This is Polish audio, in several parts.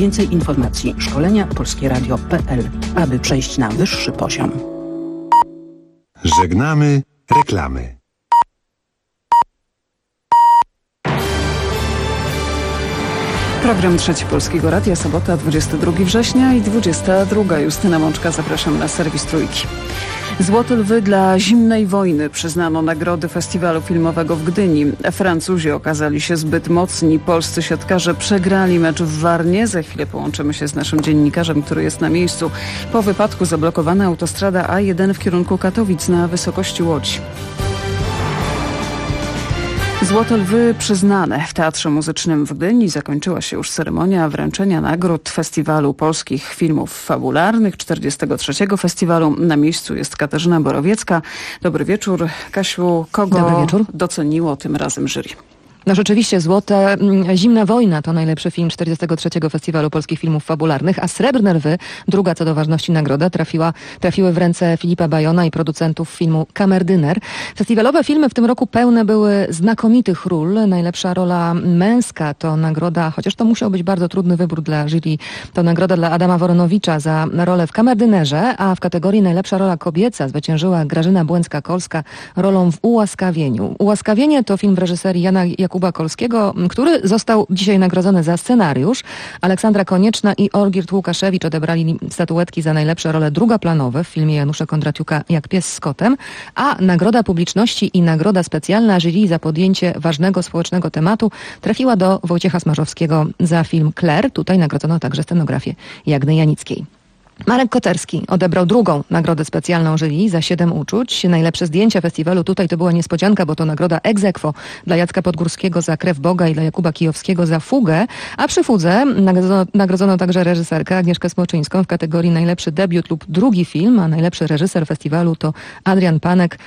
Więcej informacji szkolenia polskieradio.pl, aby przejść na wyższy poziom. Żegnamy reklamy. Program Trzeci Polskiego Radia, sobota 22 września i 22. Justyna Mączka, zapraszam na serwis Trójki. Złote Lwy dla zimnej wojny przyznano nagrody festiwalu filmowego w Gdyni. Francuzi okazali się zbyt mocni. Polscy siatkarze przegrali mecz w Warnie. Za chwilę połączymy się z naszym dziennikarzem, który jest na miejscu. Po wypadku zablokowana autostrada A1 w kierunku Katowic na wysokości Łodzi. Złote Lwy przyznane w Teatrze Muzycznym w Gdyni. Zakończyła się już ceremonia wręczenia nagród Festiwalu Polskich Filmów Fabularnych, 43. festiwalu. Na miejscu jest Katarzyna Borowiecka. Dobry wieczór. Kasiu, kogo doceniło tym razem jury? No rzeczywiście złote Zimna wojna to najlepszy film 43. Festiwalu Polskich Filmów Fabularnych, a Srebrne Lwy, druga co do ważności nagroda, trafiły w ręce Filipa Bajona i producentów filmu Kamerdyner. Festiwalowe filmy w tym roku pełne były znakomitych ról. Najlepsza rola męska to nagroda, chociaż to musiał być bardzo trudny wybór dla jury, to nagroda dla Adama Woronowicza za rolę w Kamerdynerze, a w kategorii najlepsza rola kobieca zwyciężyła Grażyna Błęcka-Kolska rolą w Ułaskawieniu. Ułaskawienie to film w reżyserii Jana Jakuba Kolskiego, który został dzisiaj nagrodzony za scenariusz. Aleksandra Konieczna i Olgierd Łukaszewicz odebrali statuetki za najlepsze role drugoplanowe w filmie Janusza Kondratiuka Jak pies z kotem, a nagroda publiczności i nagroda specjalna jury za podjęcie ważnego społecznego tematu trafiła do Wojciecha Smarzowskiego za film Claire. Tutaj nagrodzono także scenografię Jagny Janickiej. Marek Koterski odebrał drugą nagrodę specjalną jury za 7 uczuć. Najlepsze zdjęcia festiwalu tutaj to była niespodzianka, bo to nagroda ex aequo dla Jacka Podgórskiego za Krew Boga i dla Jakuba Kijowskiego za Fugę, a przy Fudze nagrodzono także reżyserkę Agnieszkę Smoczyńską w kategorii najlepszy debiut lub drugi film, a najlepszy reżyser festiwalu to Adrian Panek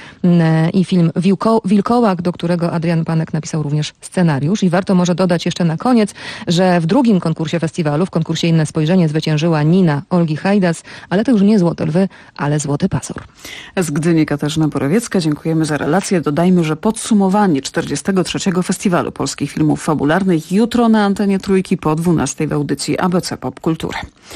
i film Wilkołak, do którego Adrian Panek napisał również scenariusz. I warto może dodać jeszcze na koniec, że w drugim konkursie festiwalu, w konkursie Inne Spojrzenie, zwyciężyła Nina Olgi Hajdas, ale to już nie Złote Lwy, ale Złoty Pazur. Z Gdyni Katarzyna Borowiecka, dziękujemy za relację. Dodajmy, że podsumowanie 43. Festiwalu Polskich Filmów Fabularnych jutro na antenie Trójki po 12 w audycji ABC Pop Kultury.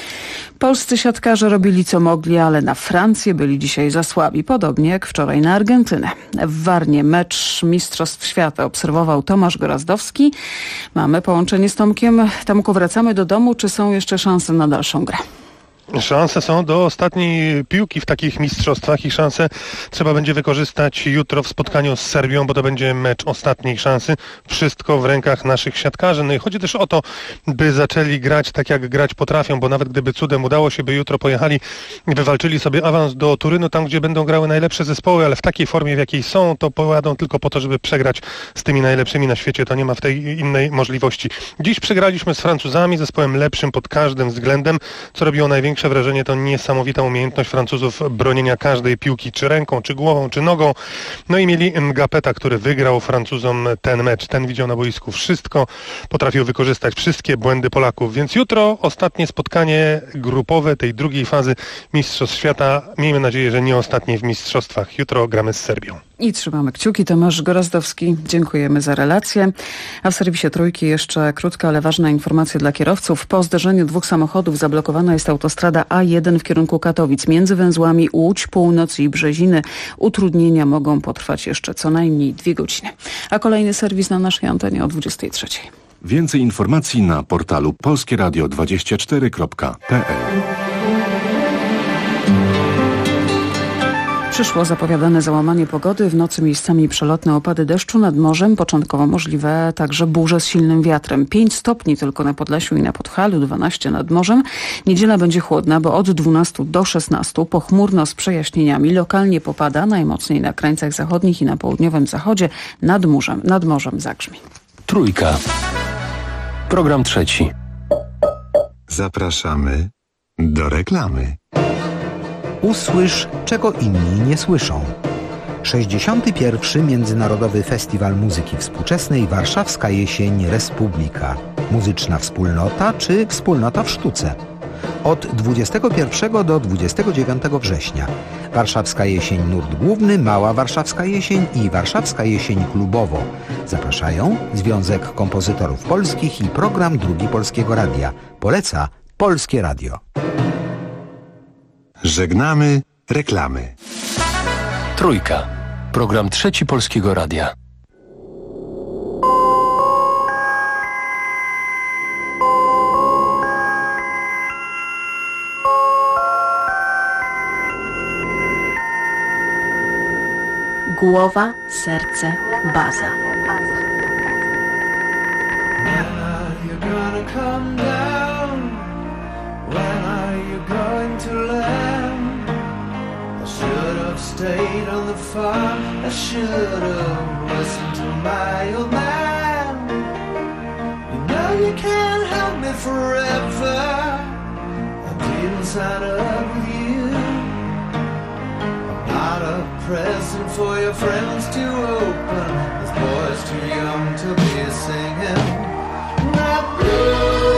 Polscy siatkarze robili co mogli, ale na Francję byli dzisiaj za słabi, podobnie jak wczoraj na Argentynę. W Warnie mecz Mistrzostw Świata obserwował Tomasz Gorazdowski. Mamy połączenie z Tomkiem. Tomku, wracamy do domu. Czy są jeszcze szanse na dalszą grę? Szanse są do ostatniej piłki w takich mistrzostwach i szanse trzeba będzie wykorzystać jutro w spotkaniu z Serbią, bo to będzie mecz ostatniej szansy. Wszystko w rękach naszych siatkarzy. No i chodzi też o to, by zaczęli grać tak, jak grać potrafią, bo nawet gdyby cudem udało się, by jutro pojechali i wywalczyli sobie awans do Turynu, tam gdzie będą grały najlepsze zespoły, ale w takiej formie, w jakiej są, to pojadą tylko po to, żeby przegrać z tymi najlepszymi na świecie. To nie ma w tej innej możliwości. Dziś przegraliśmy z Francuzami, zespołem lepszym pod każdym względem, co robiło największe wrażenie, to niesamowita umiejętność Francuzów bronienia każdej piłki, czy ręką, czy głową, czy nogą. No i mieli Mgapeta, który wygrał Francuzom ten mecz. Ten widział na boisku wszystko, potrafił wykorzystać wszystkie błędy Polaków. Więc jutro ostatnie spotkanie grupowe tej drugiej fazy Mistrzostw Świata. Miejmy nadzieję, że nie ostatnie w mistrzostwach. Jutro gramy z Serbią. I trzymamy kciuki. Tomasz Gorazdowski, dziękujemy za relację. A w serwisie Trójki jeszcze krótka, ale ważna informacja dla kierowców. Po zderzeniu dwóch samochodów zablokowana jest autostrada A1 w kierunku Katowic między węzłami Łódź, Północ i Brzeziny. Utrudnienia mogą potrwać jeszcze co najmniej 2 godziny. A kolejny serwis na naszej antenie o 23. Więcej informacji na portalu polskieradio24.pl. Przyszło zapowiadane załamanie pogody. W nocy miejscami przelotne opady deszczu nad morzem. Początkowo możliwe także burze z silnym wiatrem. 5 stopni tylko na Podlasiu i na Podhalu, 12 nad morzem. Niedziela będzie chłodna, bo od 12 do 16 pochmurno z przejaśnieniami. Lokalnie popada, najmocniej na krańcach zachodnich i na południowym zachodzie. Nad morzem zagrzmi. Trójka. Program trzeci. Zapraszamy do reklamy. Usłysz, czego inni nie słyszą. 61. Międzynarodowy Festiwal Muzyki Współczesnej Warszawska Jesień Republika. Muzyczna wspólnota czy wspólnota w sztuce? od 21 do 29 września. Warszawska Jesień Nurt Główny, Mała Warszawska Jesień i Warszawska Jesień Klubowo. Zapraszają Związek Kompozytorów Polskich i Program Drugi Polskiego Radia. Poleca Polskie Radio. Żegnamy reklamy. Trójka. Program Trzeci Polskiego Radia. Głowa, serce, baza. Stayed on the farm, I should have listened to my old man. You know you can't help me forever. I didn't sign up with you. I'm not a present for your friends to open. This boy's too young to be singing. Not blue.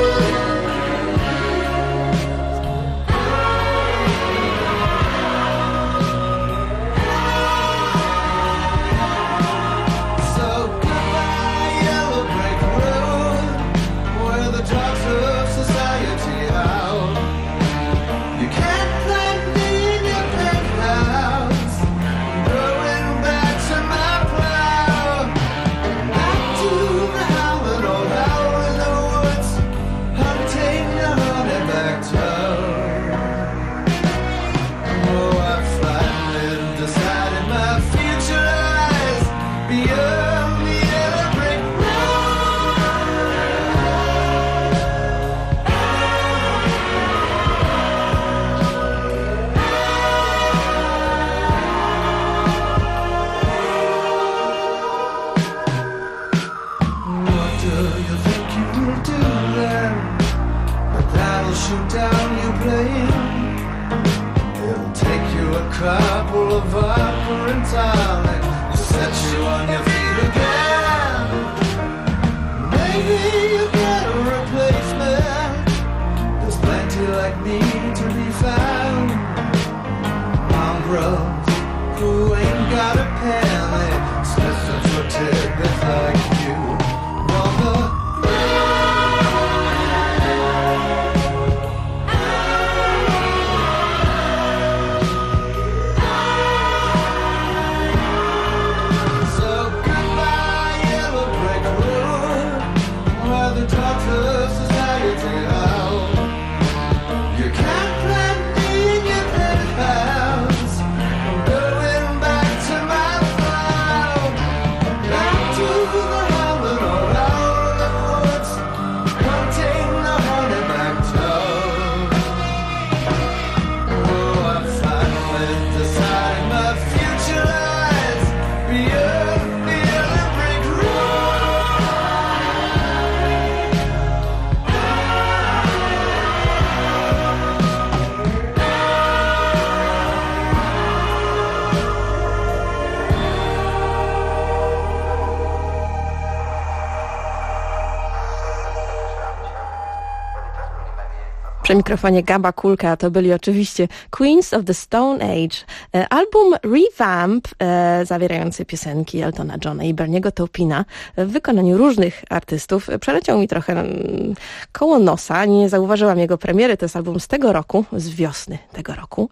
Couple of upper and tonic to set you on your feet again. Maybe you get a replacement. There's plenty like me to be found. Mongrels who ain't got a penny, sniffing for tidbits like you. Przy mikrofonie Gaba Kulka, a to byli oczywiście Queens of the Stone Age. Album Revamp, zawierający piosenki Eltona Johna i Berniego Taupina w wykonaniu różnych artystów. Przeleciał mi trochę koło nosa, nie zauważyłam jego premiery. To jest album z tego roku, z wiosny tego roku.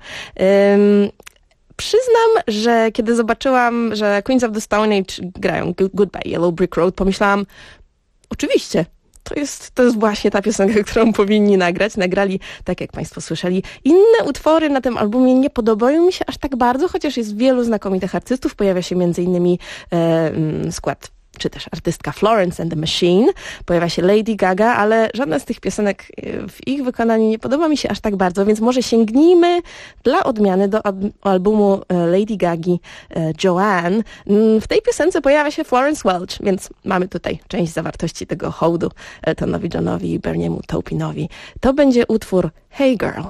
Przyznam, że kiedy zobaczyłam, że Queens of the Stone Age grają Goodbye Yellow Brick Road, pomyślałam, oczywiście, to jest właśnie ta piosenka, którą powinni nagrać. Nagrali, tak jak Państwo słyszeli. Inne utwory na tym albumie nie podobają mi się aż tak bardzo, chociaż jest wielu znakomitych artystów. Pojawia się m.in. skład, czy też artystka Florence and the Machine. Pojawia się Lady Gaga, ale żadna z tych piosenek w ich wykonaniu nie podoba mi się aż tak bardzo, więc może sięgnijmy dla odmiany do albumu Lady Gagi Joanne. W tej piosence pojawia się Florence Welch, więc mamy tutaj część zawartości tego hołdu Eltonowi Johnowi i Berniemu Taupinowi. To będzie utwór Hey Girl.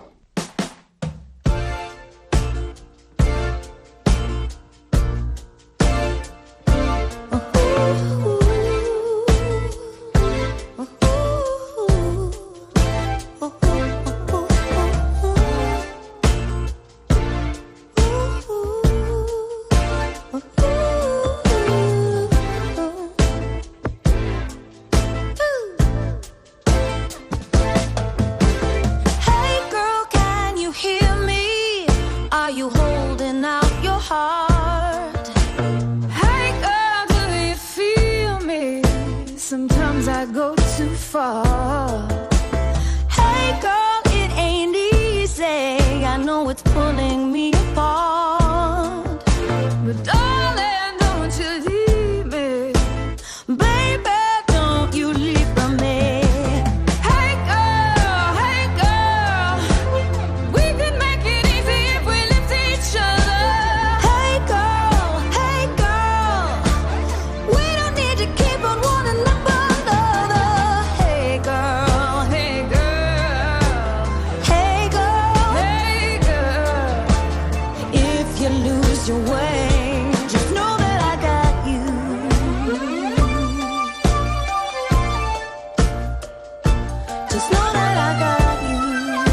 fall. Hey girl, it ain't easy. I know it's pulling me apart, but darling, don't you leave me. Baby, don't you leave from me. Hey girl, we can make it easy if we lift each other. Hey girl, we don't need to keep on one another. Hey girl, if you lose your way, just know that I got you. Just know that I got you.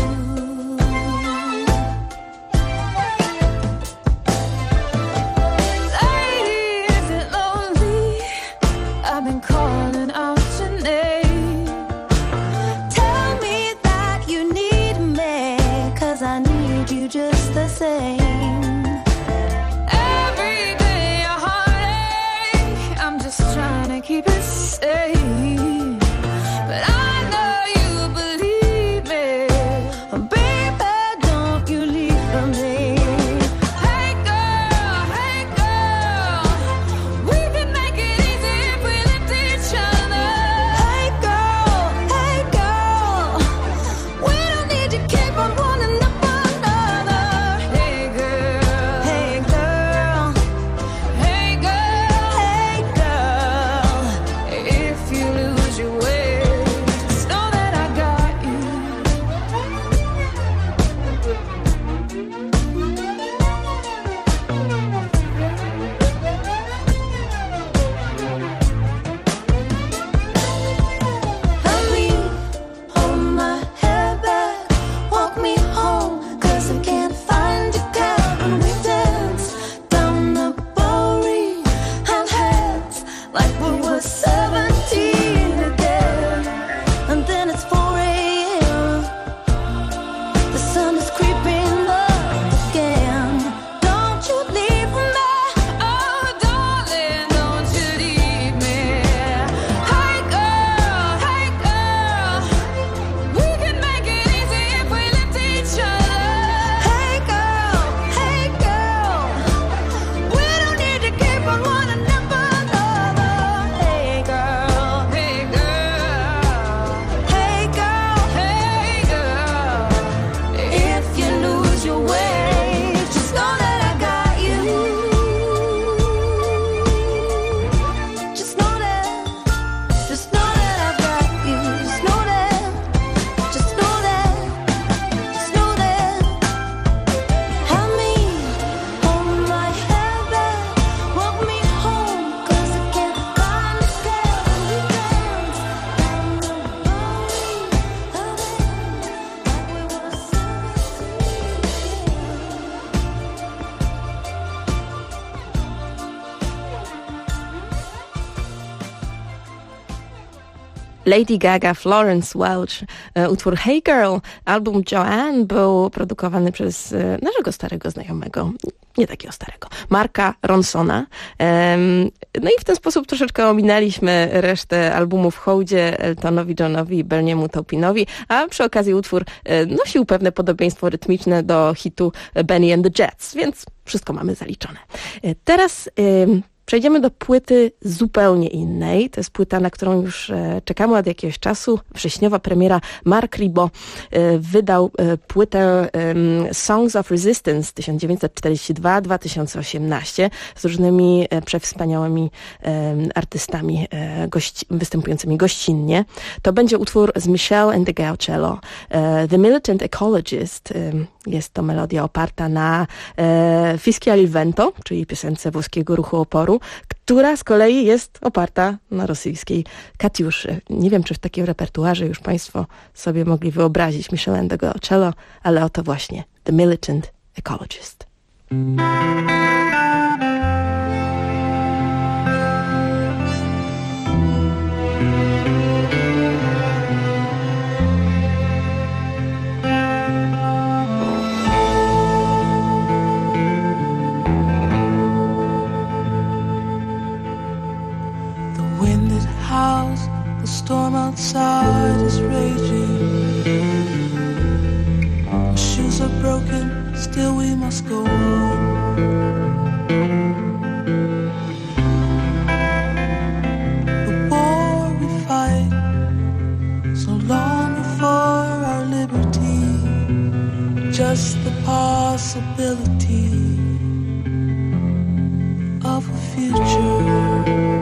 Lady, is it lonely? I've been calling out your name. Tell me that you need me, 'cause I need you just the same. Every day a heartache, I'm just trying to keep it safe. But I know you believe me. Baby, don't you leave from me. Hey girl, we can make it easy if we lift each other. Hey girl, we don't need to keep on one another. Hey girl, if you lose your way, just know that I got you. Help me hold my hair back, walk me home, 'cause I can't find your cab. When we dance down the Bowery, held hands like we were 17 again. And then it's 4 a.m. The sun is creeping up again. Don't you leave me. Oh, darling, don't you leave me. Hey girl, we can make it easy if we lift each other. Hey girl, we don't need to keep on one another. Hey girl, if you lose your way, just know that I got you. Just know that I got you. Just know that. Help me hold my hair back, walk me home, 'cause I can't find the cab. We dance down the Bowery, held hands like we were 17. Lady Gaga, Florence Welch, utwór Hey Girl. Album Joanne był produkowany przez naszego starego znajomego, nie takiego starego, Marka Ronsona. No i w ten sposób troszeczkę ominęliśmy resztę albumu w hołdzie Eltonowi Johnowi i Berniemu Taupinowi, a przy okazji utwór nosił pewne podobieństwo rytmiczne do hitu Benny and the Jets, więc wszystko mamy zaliczone. Teraz przejdziemy do płyty zupełnie innej. To jest płyta, na którą już czekamy od jakiegoś czasu. Wrześniowa premiera. Mark Ribot wydał płytę Songs of Resistance 1942-2018 z różnymi przewspaniałymi artystami występującymi gościnnie. To będzie utwór z Michelle and the Gaucello. The Militant Ecologist. Jest to melodia oparta na Fischia il Vento, czyli piosence włoskiego ruchu oporu, która z kolei jest oparta na rosyjskiej Katiuszy. Nie wiem, czy w takim repertuarze już Państwo sobie mogli wyobrazić Michelle and the Gaucello, ale oto właśnie The Militant Ecologist. The storm outside liberty, just the possibility of a future.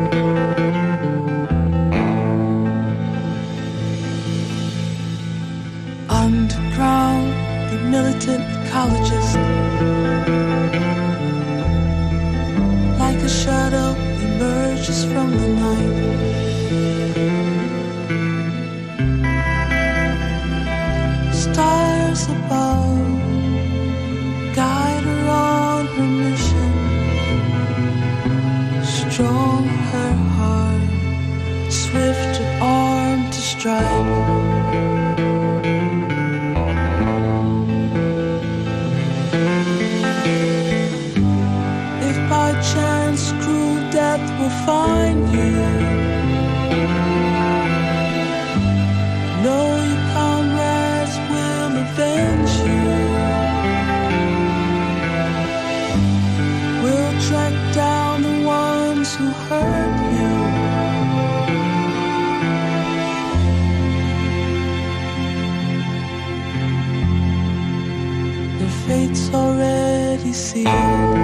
Underground, the militant ecologist, like a shadow emerges from the night. Stars above guide her on her mission. Strong her heart, swift her arm to strike. If by chance cruel death will find you, know your comrades will avenge you. We'll track down the ones who hurt you. Their fate's already sealed.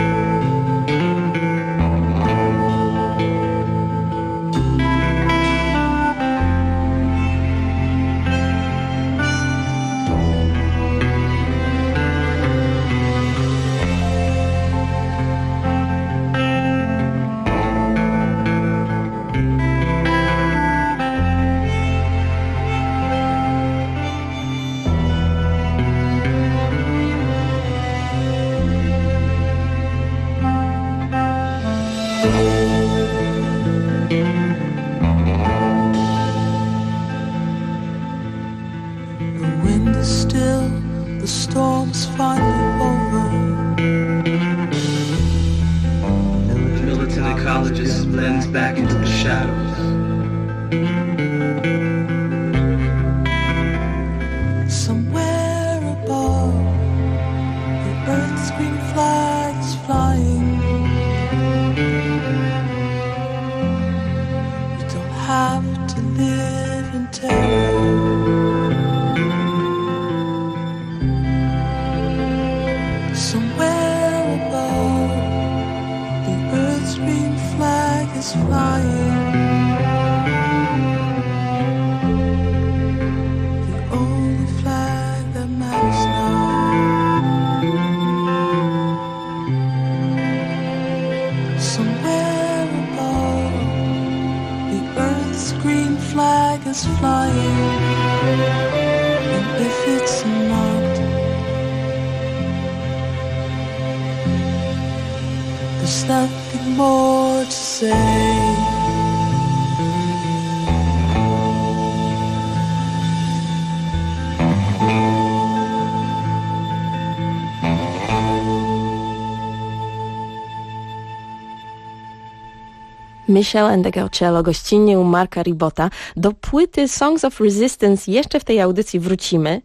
Michelle and the Gaucello gościnnie u Marka Ribotta. Do płyty Songs of Resistance jeszcze w tej audycji wrócimy,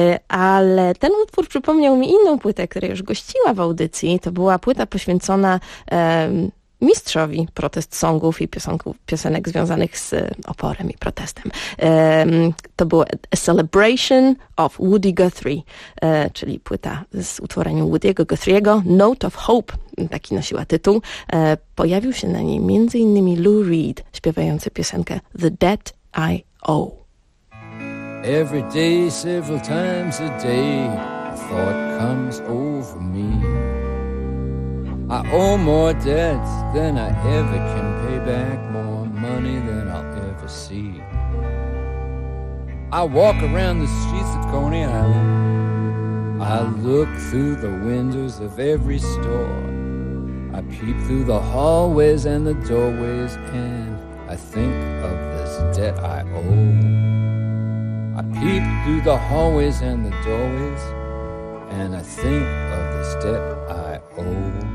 ale ten utwór przypomniał mi inną płytę, która już gościła w audycji. To była płyta poświęcona mistrzowi protest songów i piosenek związanych z oporem i protestem. To było A Celebration of Woody Guthrie, czyli płyta z utworeniem Woody'ego Guthrie'ego. Note of Hope, taki nosiła tytuł. Pojawił się na niej m.in. Lou Reed, śpiewający piosenkę The Debt I Owe. Every day, several times a day, a thought comes over me. I owe more debts than I ever can pay back, more money than I'll ever see. I walk around the streets of Coney Island. I look through the windows of every store. I peep through the hallways and the doorways, and I think of this debt I owe. I peep through the hallways and the doorways, and I think of this debt I owe.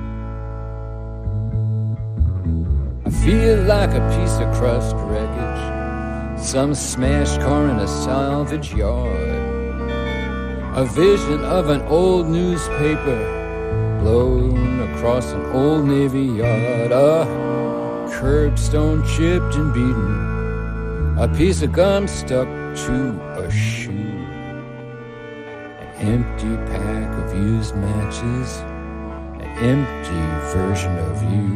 I feel like a piece of crushed wreckage, some smashed car in a salvage yard. A vision of an old newspaper blown across an old Navy yard. A curbstone chipped and beaten, a piece of gum stuck to a shoe. empty pack of used matches, an empty version of you.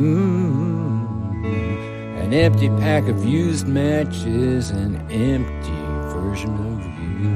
An empty pack of used matches, an empty version of you.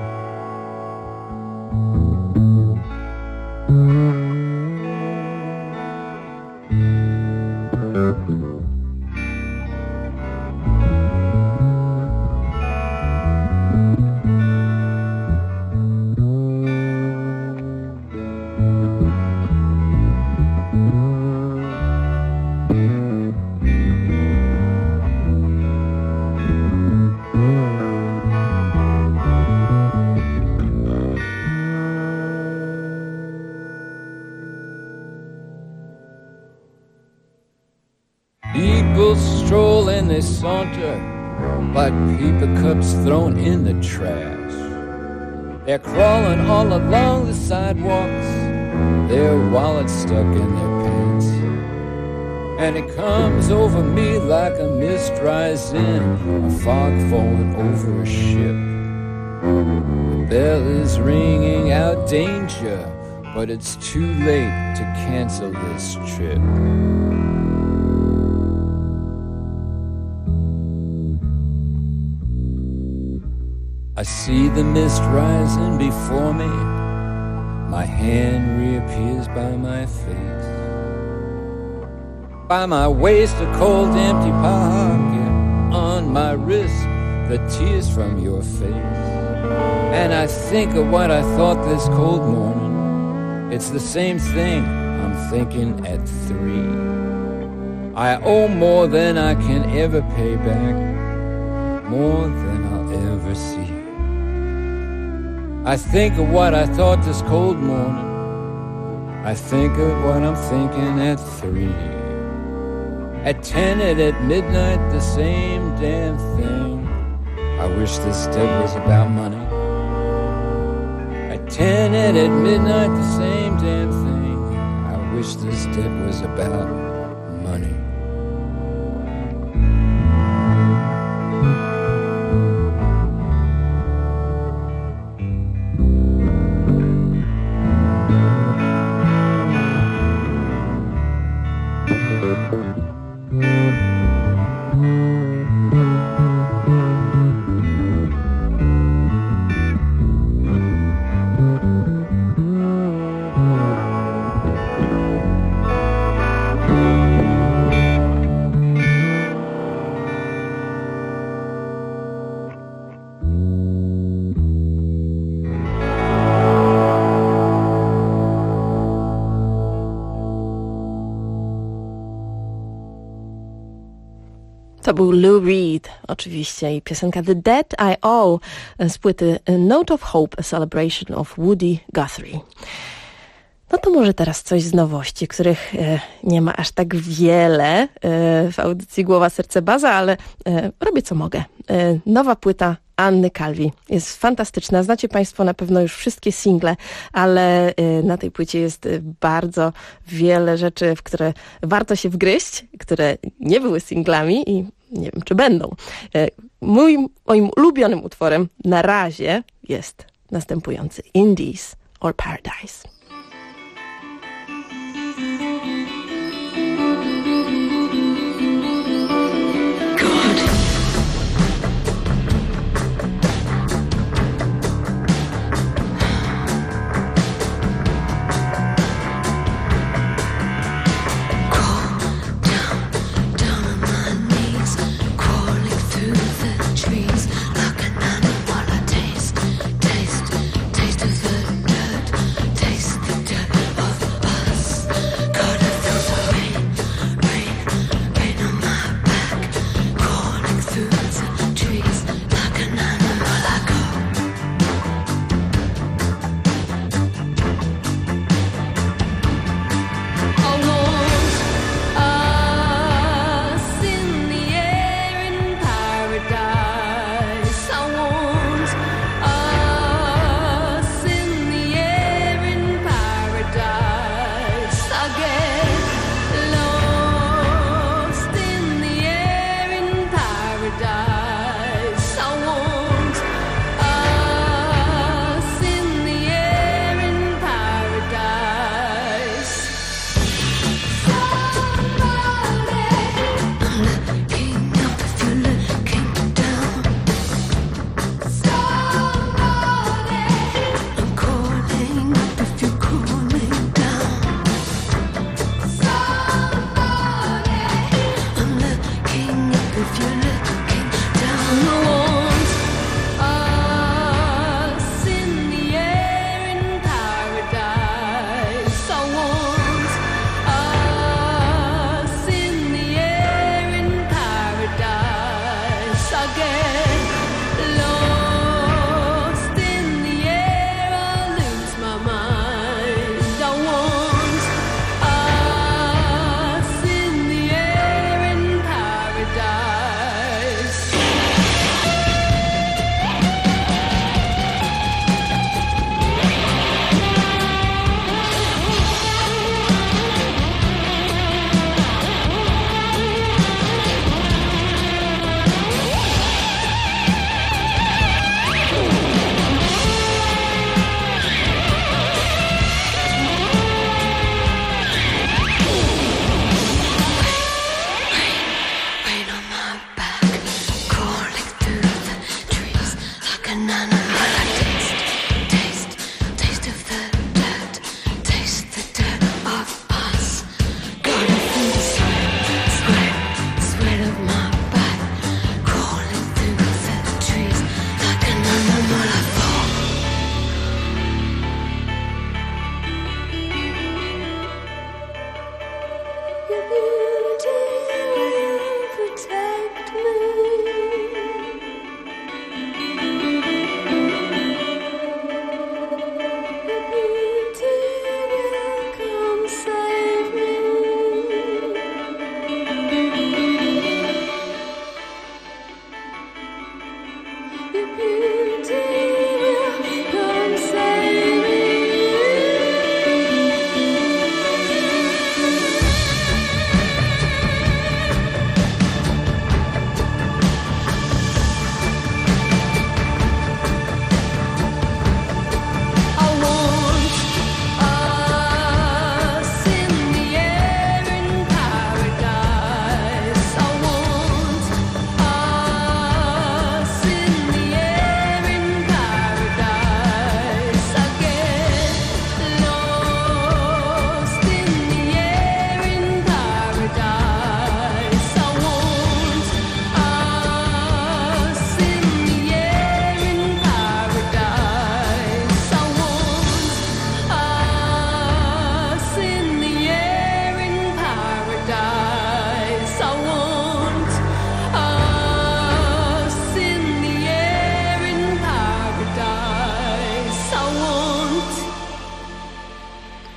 People stroll and they saunter like paper cups thrown in the trash. They're crawling all along the sidewalks, their wallets stuck in their pants. And it comes over me like a mist rising, a fog falling over a ship. The bell is ringing out danger, but it's too late to cancel this trip. I see the mist rising before me. My hand reappears by my face. By my waist, a cold, empty pocket. On my wrist, the tears from your face. And I think of what I thought this cold morning. It's the same thing I'm thinking at 3. I owe more than I can ever pay back, more than I'll ever see. I think of what I thought this cold morning. I think of what I'm thinking at 3. At 10 and at midnight, the same damn thing. I wish this debt was about money. At 10 and at midnight, the same damn thing. I wish this debt was about money. To był Lou Reed, oczywiście, i piosenka The Debt I Owe z płyty Note of Hope, A Celebration of Woody Guthrie. No to może teraz coś z nowości, których nie ma aż tak wiele w audycji Głowa, Serce, Baza, ale robię co mogę. Nowa płyta Anny Calvi jest fantastyczna. Znacie Państwo na pewno już wszystkie single, ale na tej płycie jest bardzo wiele rzeczy, w które warto się wgryźć, które nie były singlami i nie wiem, czy będą. Moim ulubionym utworem na razie jest następujący: Indies or Paradise. Taste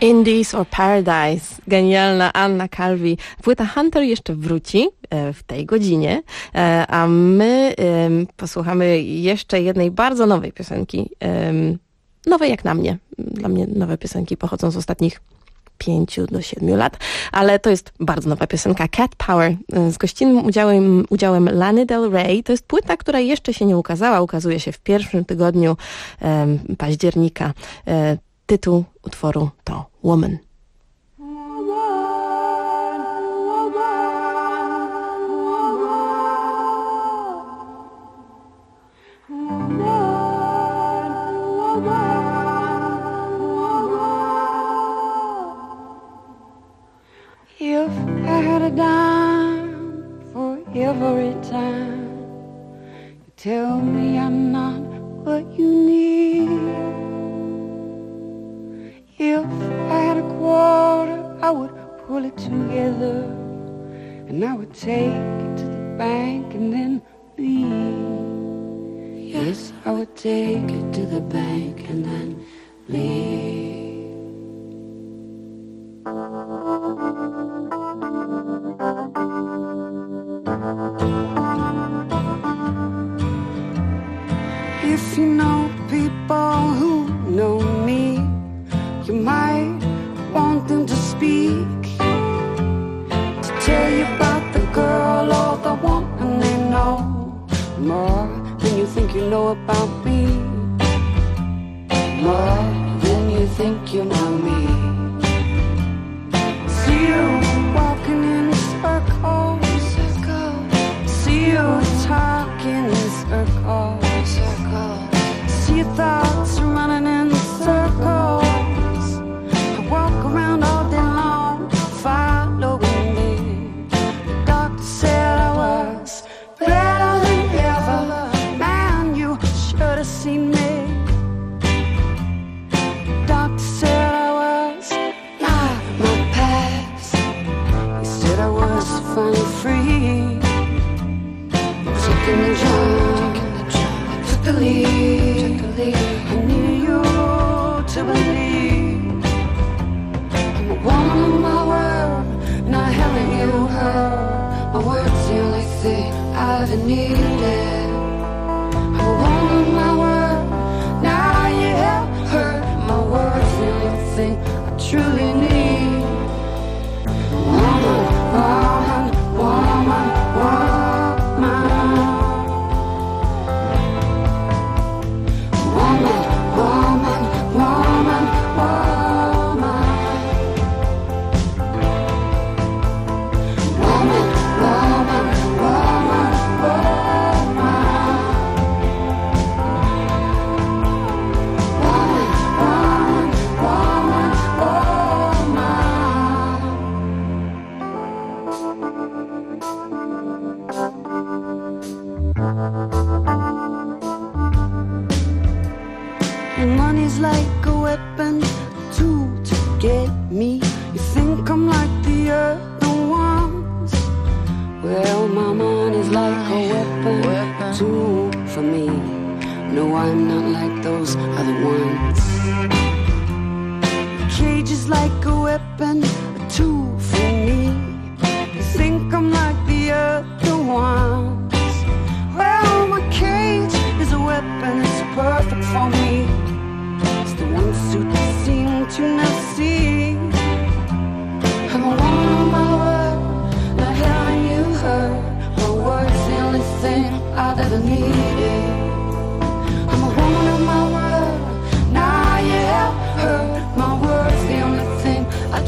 Indies or Paradise. Genialna Anna Calvi. Płyta Hunter jeszcze wróci w tej godzinie, a my posłuchamy jeszcze jednej bardzo nowej piosenki. Nowej jak na mnie. Dla mnie nowe piosenki pochodzą z ostatnich 5 do 7 lat, ale to jest bardzo nowa piosenka Cat Power z gościnnym udziałem Lany Del Rey. To jest płyta, która jeszcze się nie ukazała, ukazuje się w pierwszym tygodniu października. Tytuł utworu to Woman. If I had a dime for every time you tell me I'm not what you need, if I had a quarter I would pull it together and I would take it to the bank and then leave. Yes, I would take it to the bank and then leave. If you know people who know me, you might want them to speak, to tell you about the girl or the woman they know more than you think you know about me, more than you think you know me. See you walking in circles, see you talking in circles, see your thoughts running in circles. I walk around all day long, following me. The doctor said I was better than ever. Man, you should have seen me. The doctor said I was not my past. He said I was finally free. Taking the jump, took the lead. I need you to believe I'm a woman of my word, not having you heard. My word's the only thing I ever needed. I'm a woman of my word, now you have heard. My word's the only thing I truly need. Woman, woman, woman, woman. Money's like a weapon, a tool to get me. You think I'm like the other ones? Well, my money's like a weapon, a tool for me. No, I'm not like those other ones. The cage is like a weapon, a tool for me. You think I'm like the other ones? Well, my cage is a weapon, it's perfect for me. One suit you seem to not see. I'm a woman of my word, not having you heard. My word's the only thing I've ever needed. I'm a woman of my word, now you have heard. My word's the only thing I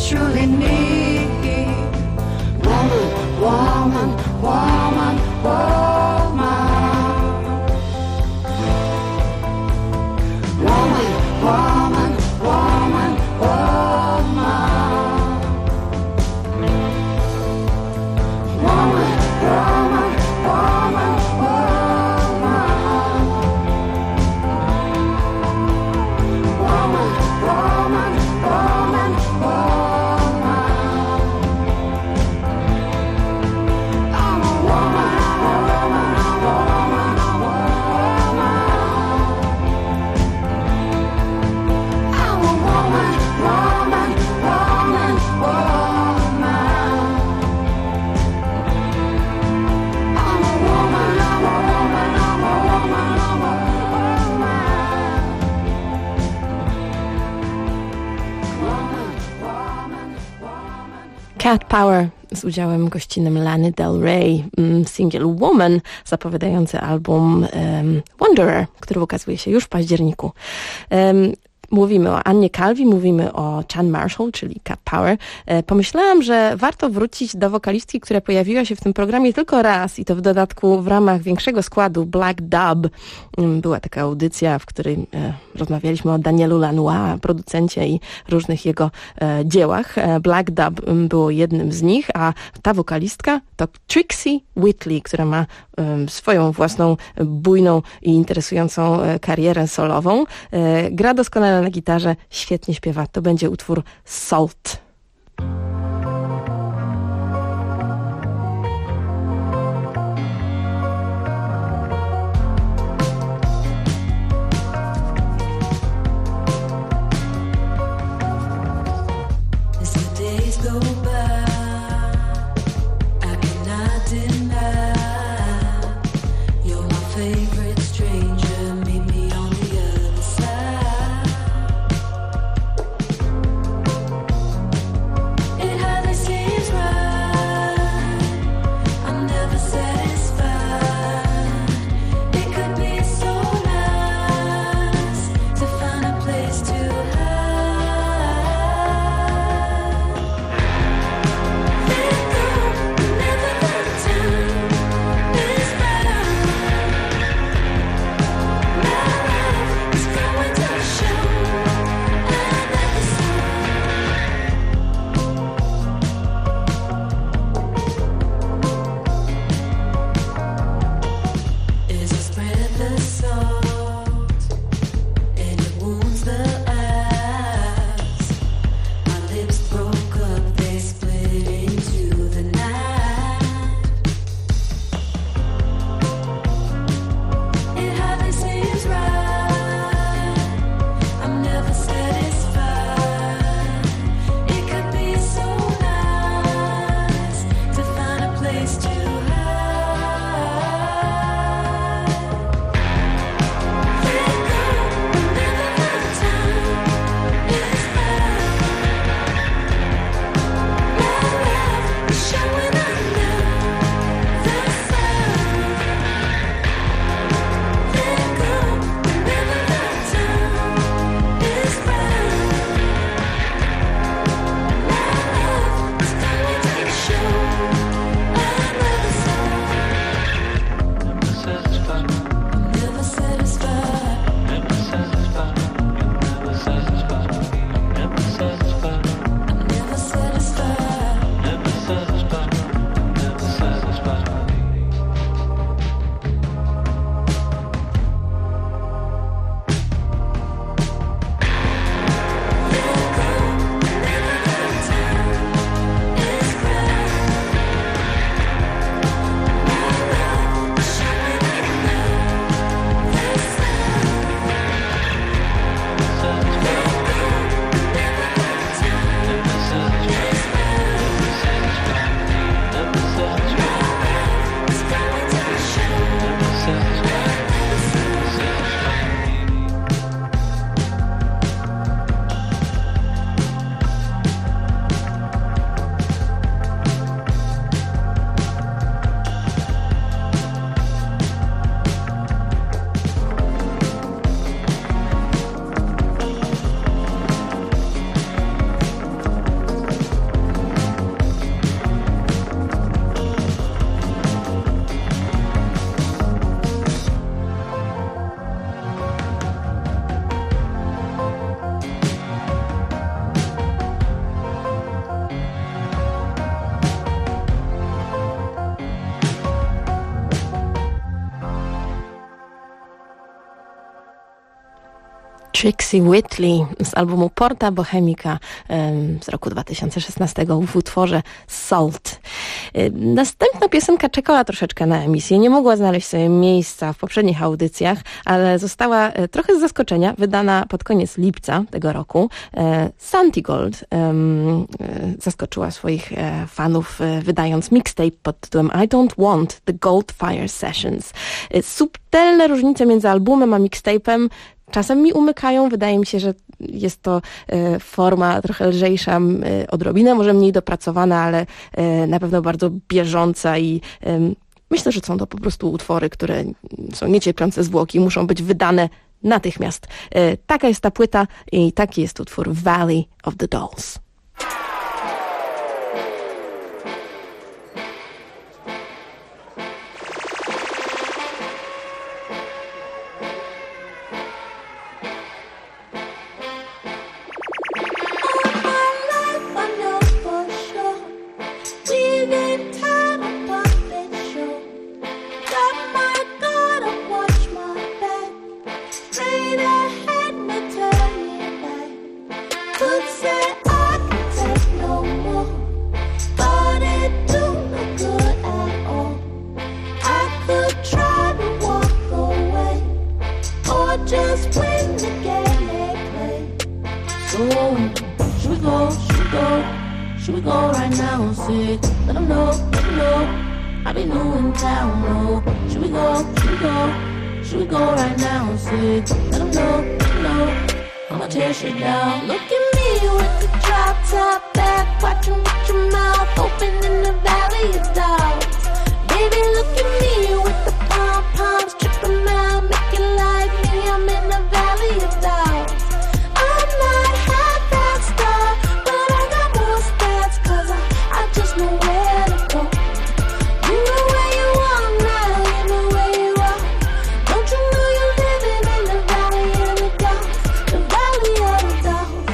Cat Power z udziałem gościnnym Lany Del Rey, singiel Woman zapowiadający album Wanderer, który ukazuje się już w październiku. Mówimy o Annie Calvi, mówimy o Chan Marshall, czyli Cat Power. Pomyślałam, że warto wrócić do wokalistki, która pojawiła się w tym programie tylko raz i to w dodatku w ramach większego składu Black Dub. Była taka audycja, w której rozmawialiśmy o Danielu Lanois, producencie i różnych jego dziełach. Black Dub było jednym z nich, a ta wokalistka to Trixie Whitley, która ma swoją własną bujną i interesującą karierę solową. Gra doskonale na gitarze, świetnie śpiewa. To będzie utwór Salt. Trixie Whitley z albumu Porta Bohemica z roku 2016 w utworze Salt. Następna piosenka czekała troszeczkę na emisję. Nie mogła znaleźć sobie miejsca w poprzednich audycjach, ale została trochę z zaskoczenia wydana pod koniec lipca tego roku. Santigold zaskoczyła swoich fanów wydając mixtape pod tytułem I Don't Want The Goldfire Sessions. Subtelne różnice między albumem a mixtape'em czasem mi umykają. Wydaje mi się, że jest to forma trochę lżejsza, odrobinę może mniej dopracowana, ale na pewno bardzo bieżąca i myślę, że są to po prostu utwory, które są niecierpiące zwłoki, muszą być wydane natychmiast. Taka jest ta płyta i taki jest utwór Valley of the Dolls. Should we go right now? Say, let them know, I'll be new in town, no. Should we go, should we go right now? Say, let them know, I'ma tear shit down. Look at me with the drop top back, watching with your mouth open in the valley of dolls. Baby, look at me with the pom-poms, trip 'em out, make it like me, I'm in the valley of dolls. I'm not half that star, but I got more stats, cause I just know where to go. You know where you are now, you know where you are. Don't you know you're living in the valley of the dolls, the valley of the dolls.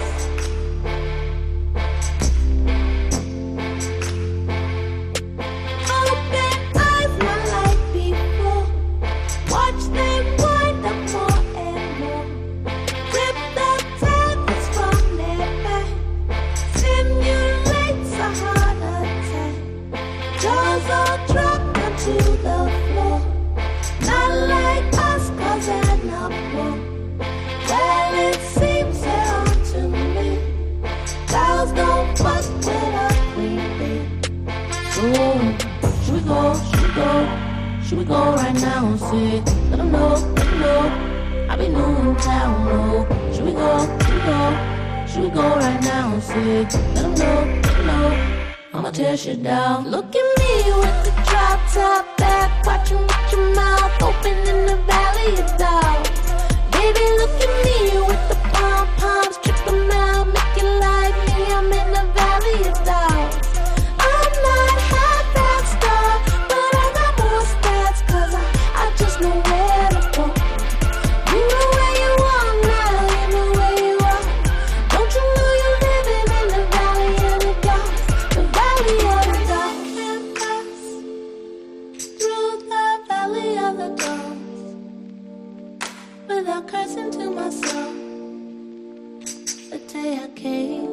Open eyes, my life before. Watch them wind up more and more. Rip the tables from their back. Simulates a heart attack. Jaws all dropped onto the floor. Not like us, cause they're not poor. Well, it seems they're on to me. Cows don't fuck with a queen bee. So, should we go, should we go right now? Say, let them know, I'll be new in town, no. Should we go, should we go right now? Say, let them know, I'ma tear shit down. Look at me with the drop top back, watching with your mouth open in the valley of dolls. Baby, look at me with the pom-poms, trip 'em out, make it like me, I'm in the valley of dolls. I'm not half that star, but I got more stats, cause I just know where to go. You know where you are now, you know where you are. Don't you know you're living in the valley of the dolls, the valley of the dolls. Can't pass through the valley of the dolls without cursing to myself. The day I came,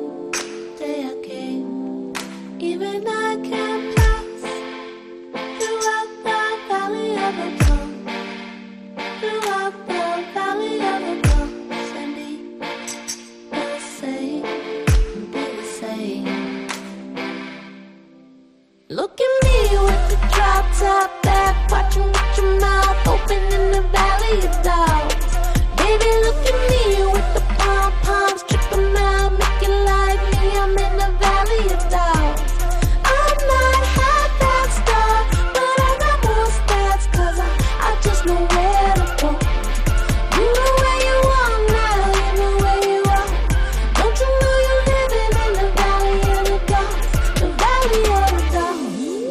even I can't pass throughout the valley of the dolls, throughout the valley of the dolls, and be the same, be the same. Look at me with the drop top back, watching with your mouth open in the valley of dolls. Baby, look at me with the pom-poms, trip 'em out, make it like me, I'm in the valley of dolls. I'm not half that star, but I got more stats, cause I just know where to go. You know where you are now, you know where you are. Don't you know you're living in the valley of the dolls, the valley of the dolls.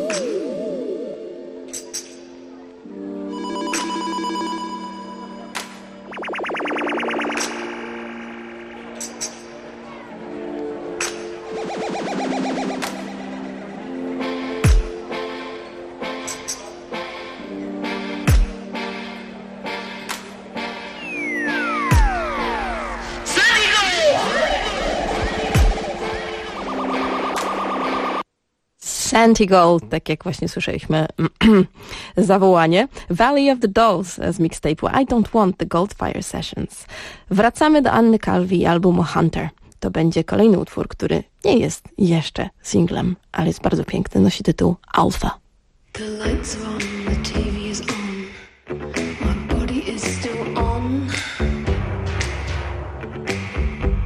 Santigold, tak jak właśnie słyszeliśmy zawołanie. Valley of the Dolls z mixtape'u I Don't Want the Goldfire Sessions. Wracamy do Anny Calvi i albumu Hunter. To będzie kolejny utwór, który nie jest jeszcze singlem, ale jest bardzo piękny. Nosi tytuł Alpha. The lights are on, the TV is on, my body is still on.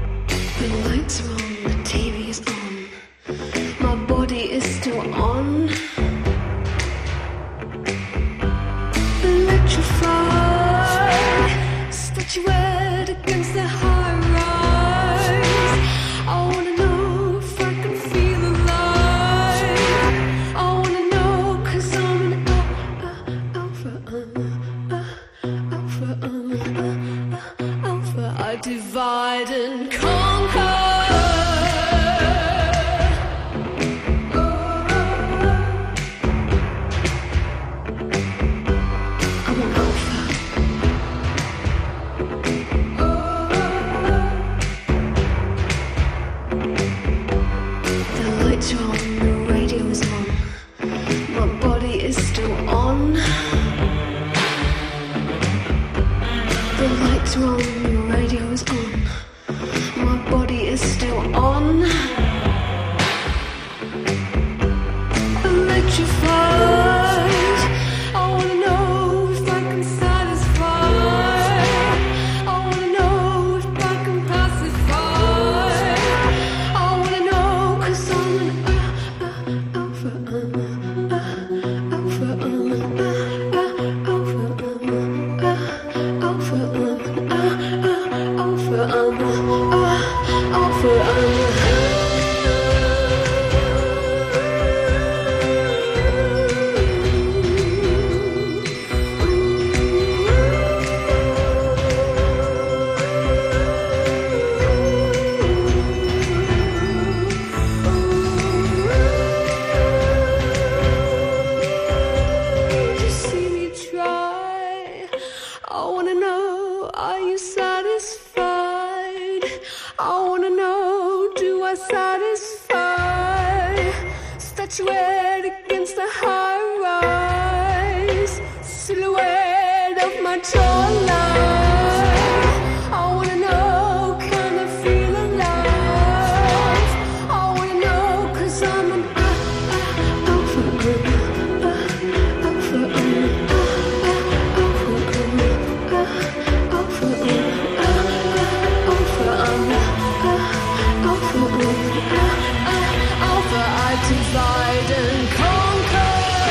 divide and conquer. I'm an alpha. The lights are on, the radio is on. My body is still on. The lights are on, the radio is on. My body is still on. Electrified. I wanna know if I can satisfy. I wanna know if I can pacify. I wanna know 'cause I'm an alpha. Just see me try. I wanna know, are you satisfied? I wanna know, do I satisfy? Statuette against the high rise, silhouette of my jawline. I wanna know, can I feel alive? I wanna know, 'cause I'm an alpha. I divide and conquer.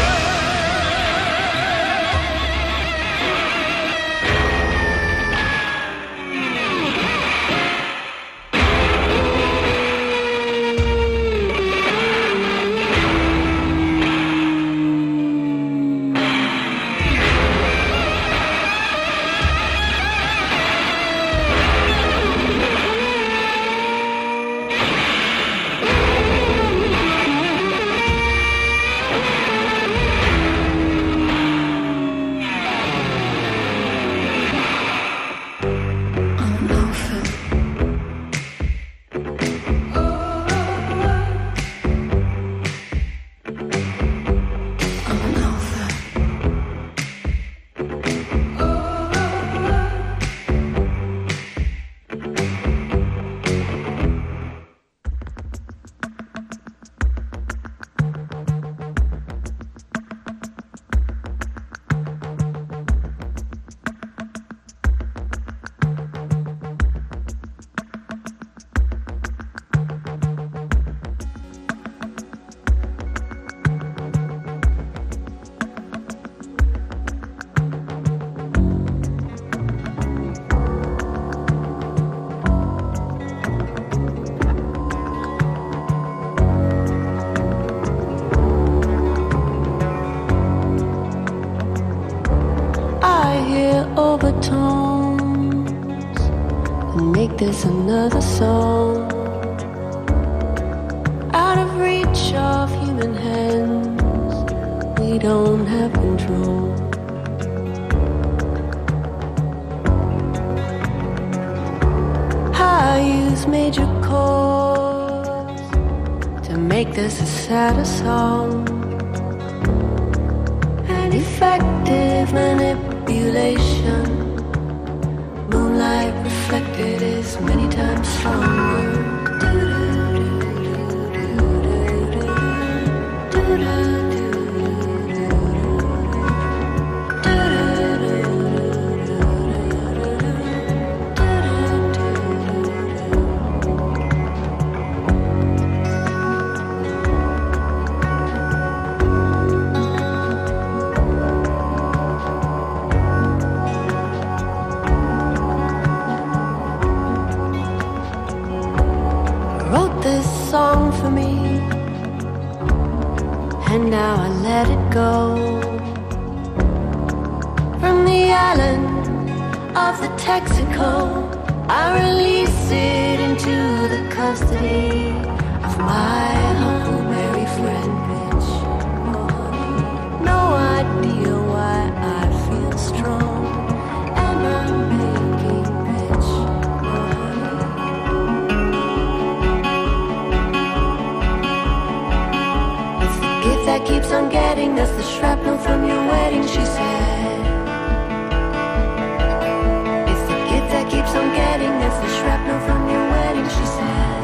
Overtones and make this another song out of reach of human hands. We don't have control. I use major chords to make this a sadder song. An effective manipulation. Moonlight reflected is many times stronger. Song for me, and now I let it go. From the island of the Texaco, I release it into the custody of my huckleberry friend, bitch. No idea why I feel strong, and I'm making bitch. It's the gift that keeps on getting, that's the shrapnel from your wedding, she said. It's the gift that keeps on getting, that's the shrapnel from your wedding, she said.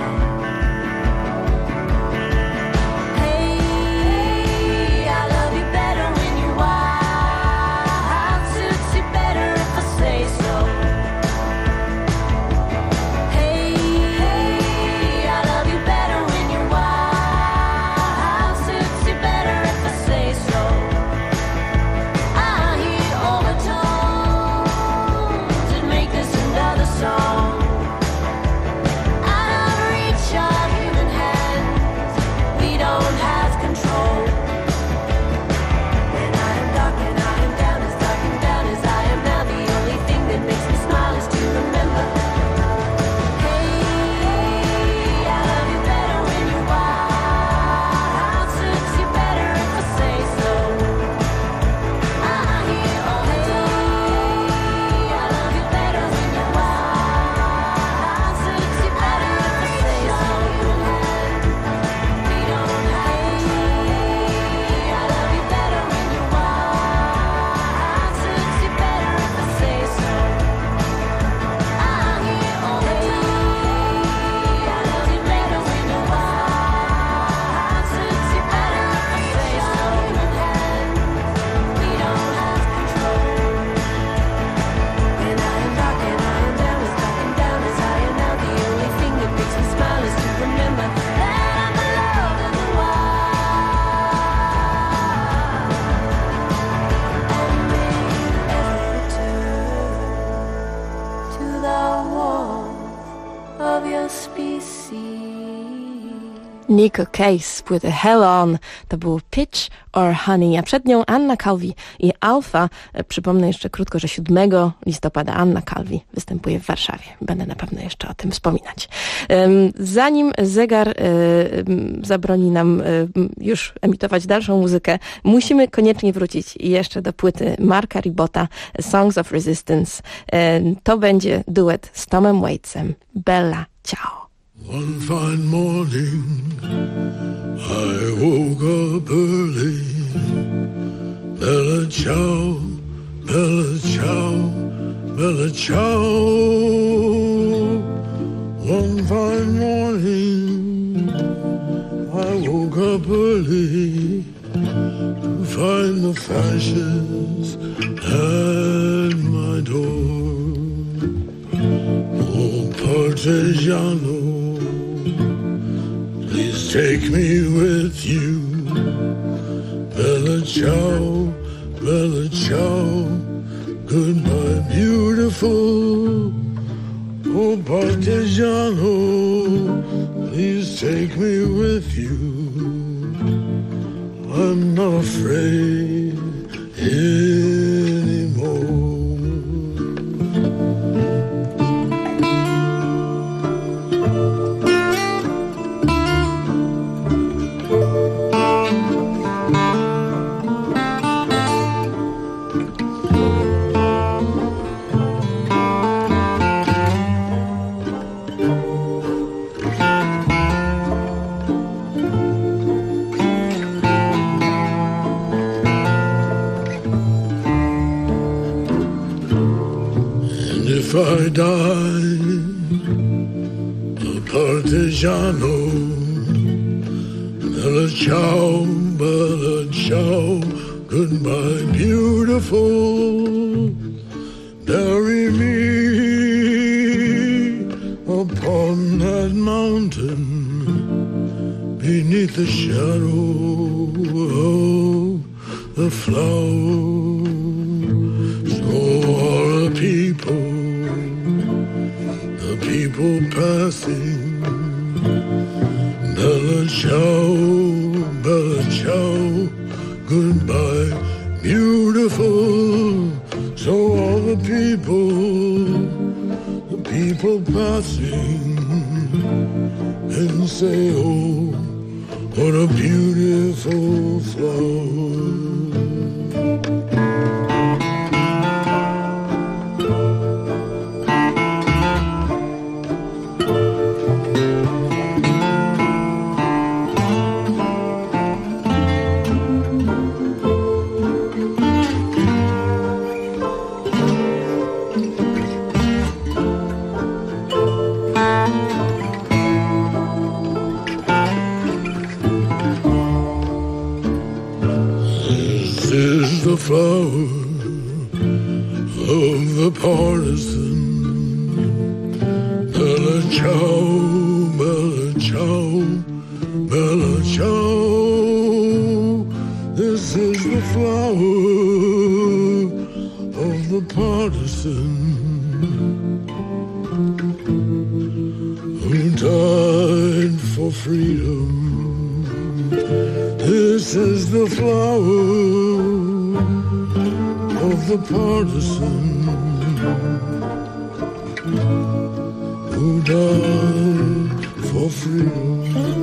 Nico Case z płyty Hell On, to był Pitch or Honey, a przed nią Anna Calvi i Alpha. Przypomnę jeszcze krótko, że 7 listopada Anna Calvi występuje w Warszawie. Będę na pewno jeszcze o tym wspominać. Zanim zegar zabroni nam już emitować dalszą muzykę, musimy koniecznie wrócić jeszcze do płyty Marka Ribotta, Songs of Resistance. To będzie duet z Tomem Waitsem, Bella Ciao. One fine morning, I woke up early. Bella ciao, bella ciao, bella ciao. One fine morning, I woke up early to find the fashions at my door. Oh, Partigiano, please take me with you. Bella ciao, bella ciao, goodbye beautiful. Oh Partigiano, please take me with you. I'm not afraid anymore. If I die, a Partigiano, bella ciao, goodbye beautiful. Bury me upon that mountain, beneath the shadow of the flowers. So all the people passing, bella ciao, goodbye, beautiful. So all the people people passing and say, oh, what a beautiful flower. The flower of the partisan. Bella ciao, bella ciao, bella ciao. This is the flower of the partisan who died for freedom. This is the flower of the partisan who died for freedom.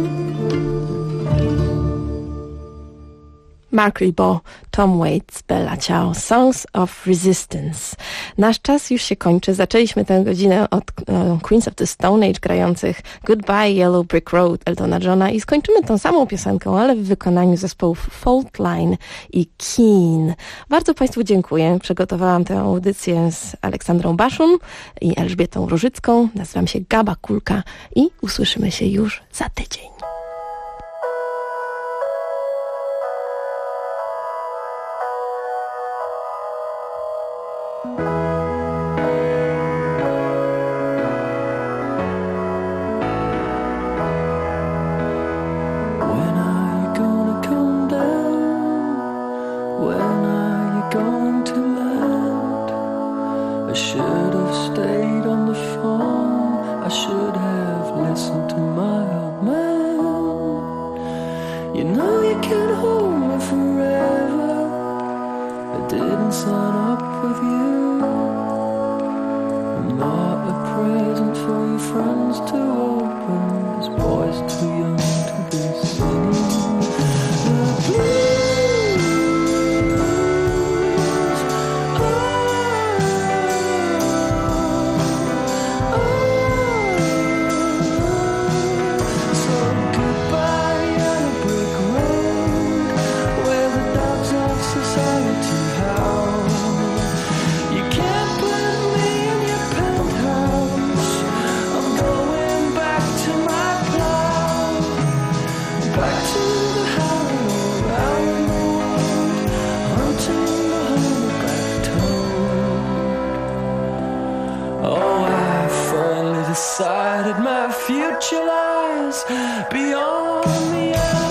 Mark Ribot, Tom Waits, Bella Ciao, Songs of Resistance. Nasz czas już się kończy. Zaczęliśmy tę godzinę od Queens of the Stone Age grających Goodbye Yellow Brick Road Eltona Johna i skończymy tą samą piosenką, ale w wykonaniu zespołów Fault Line i Keen. Bardzo Państwu dziękuję. Przygotowałam tę audycję z Aleksandrą Baszun i Elżbietą Różycką. Nazywam się Gaba Kulka i usłyszymy się już za tydzień. Decided my future lies beyond the